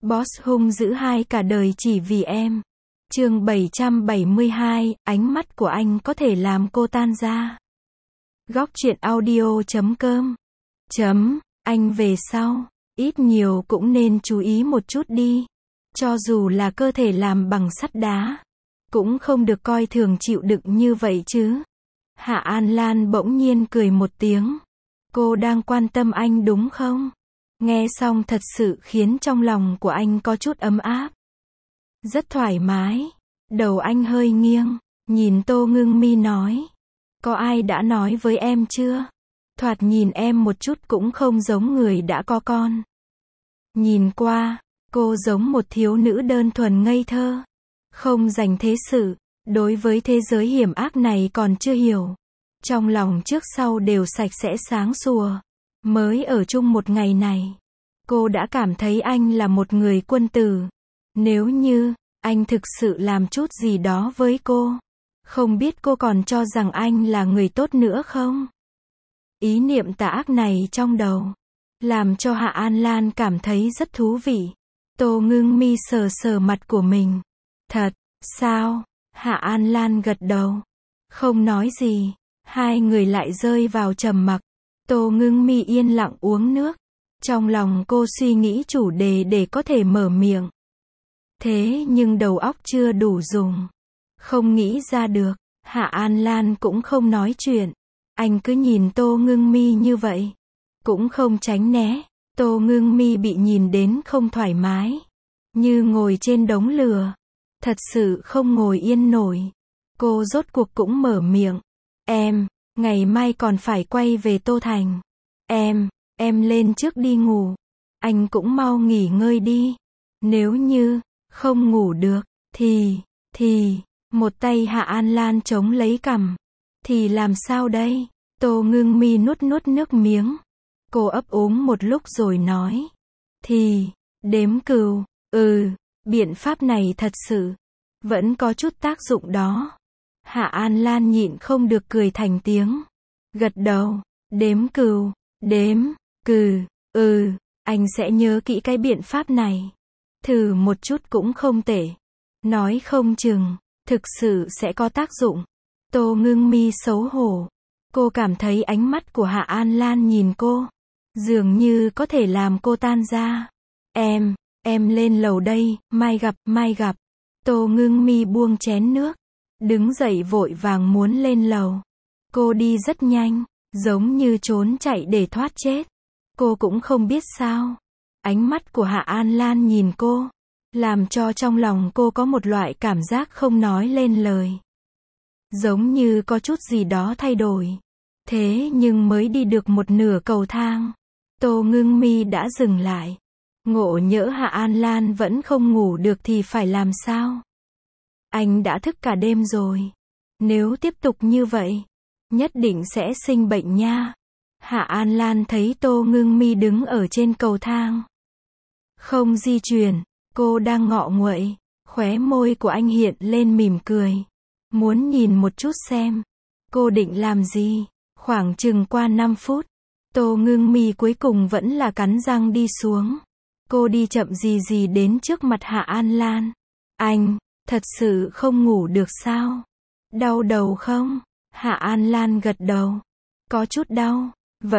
Boss hung dữ hai cả đời chỉ vì em. Chương 772, ánh mắt của anh có thể làm cô tan ra. Góc truyện audio.com. Anh về sau, ít nhiều cũng nên chú ý một chút đi. Cho dù là cơ thể làm bằng sắt đá, cũng không được coi thường chịu đựng như vậy chứ. Hạ An Lan bỗng nhiên cười một tiếng. Cô đang quan tâm anh đúng không? Nghe xong thật sự khiến trong lòng của anh có chút ấm áp. Rất thoải mái. Đầu anh hơi nghiêng, nhìn Tô Ngưng Mi nói. Có ai đã nói với em chưa? Thoạt nhìn em một chút cũng không giống người đã có con. Nhìn qua, cô giống một thiếu nữ đơn thuần ngây thơ. Không dành thế sự, đối với thế giới hiểm ác này còn chưa hiểu. Trong lòng trước sau đều sạch sẽ sáng sủa. Mới ở chung một ngày này, cô đã cảm thấy anh là một người quân tử. Nếu như anh thực sự làm chút gì đó với cô, không biết cô còn cho rằng anh là người tốt nữa không? Ý niệm tà ác này trong đầu, làm cho Hạ An Lan cảm thấy rất thú vị. Tô Ngưng Mi sờ sờ mặt của mình. Thật, sao? Hạ An Lan gật đầu. Không nói gì, hai người lại rơi vào trầm mặc. Tô Ngưng Mi yên lặng uống nước. Trong lòng cô suy nghĩ chủ đề để có thể mở miệng. Thế nhưng đầu óc chưa đủ dùng. Không nghĩ ra được. Hạ An Lan cũng không nói chuyện. Anh cứ nhìn Tô Ngưng Mi như vậy. Cũng không tránh né. Tô Ngưng Mi bị nhìn đến không thoải mái. Như ngồi trên đống lửa. Thật sự không ngồi yên nổi. Cô rốt cuộc cũng mở miệng. Em, ngày mai còn phải quay về Tô Thành. Em lên trước đi ngủ. Anh cũng mau nghỉ ngơi đi. Nếu như không ngủ được, thì, một tay Hạ An Lan chống lấy cằm. Thì làm sao đây? Tô Ngưng Mi nuốt nước miếng. Cô ấp úng một lúc rồi nói. Thì, đếm cừu, biện pháp này thật sự, vẫn có chút tác dụng đó. Hạ An Lan nhịn không được cười thành tiếng. Gật đầu, đếm cừu, anh sẽ nhớ kỹ cái biện pháp này. Thử một chút cũng không tệ. Nói không chừng, thực sự sẽ có tác dụng. Tô Ngưng Mi xấu hổ. Cô cảm thấy ánh mắt của Hạ An Lan nhìn cô, dường như có thể làm cô tan ra. Em lên lầu đây, mai gặp. Tô Ngưng Mi buông chén nước, đứng dậy vội vàng muốn lên lầu. Cô đi rất nhanh, giống như trốn chạy để thoát chết. Cô cũng không biết sao. Ánh mắt của Hạ An Lan nhìn cô, làm cho trong lòng cô có một loại cảm giác không nói lên lời. Giống như có chút gì đó thay đổi. Thế nhưng mới đi được một nửa cầu thang, Tô Ngưng Mi đã dừng lại. Ngộ nhỡ Hạ An Lan vẫn không ngủ được thì phải làm sao? Anh đã thức cả đêm rồi. Nếu tiếp tục như vậy, nhất định sẽ sinh bệnh nha. Hạ An Lan thấy Tô Ngưng Mi đứng ở trên cầu thang, không di chuyển. Cô đang ngọ nguậy. Khóe môi của anh hiện lên mỉm cười. Muốn nhìn một chút xem cô định làm gì. Khoảng chừng qua 5 phút, Tô Ngưng Mi cuối cùng vẫn là cắn răng đi xuống. Cô đi chậm gì đến trước mặt Hạ An Lan. Anh, thật sự không ngủ được sao? Đau đầu không? Hạ An Lan gật đầu. Có chút đau.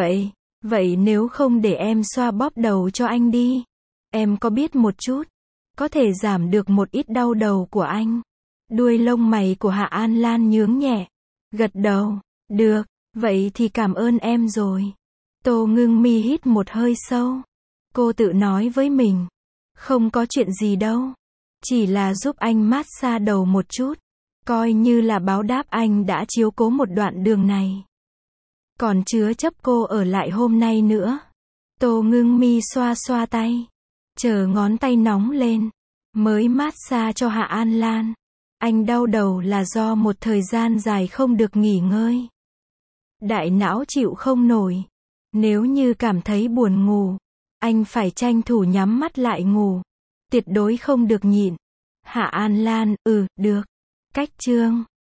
Vậy nếu không để em xoa bóp đầu cho anh đi. Em có biết một chút, có thể giảm được một ít đau đầu của anh. Đuôi lông mày của Hạ An Lan nhướng nhẹ. Gật đầu. Được, vậy thì cảm ơn em rồi. Tô Ngưng Mi hít một hơi sâu. Cô tự nói với mình. Không có chuyện gì đâu. Chỉ là giúp anh mát xa đầu một chút. Coi như là báo đáp anh đã chiếu cố một đoạn đường này. Còn chứa chấp cô ở lại hôm nay nữa. Tô Ngưng Mi xoa xoa tay. Chờ ngón tay nóng lên, mới mát xa cho Hạ An Lan. Anh đau đầu là do một thời gian dài không được nghỉ ngơi. Đại não chịu không nổi. Nếu như cảm thấy buồn ngủ, anh phải tranh thủ nhắm mắt lại ngủ. Tuyệt đối không được nhịn. Hạ An Lan, được. Cách chương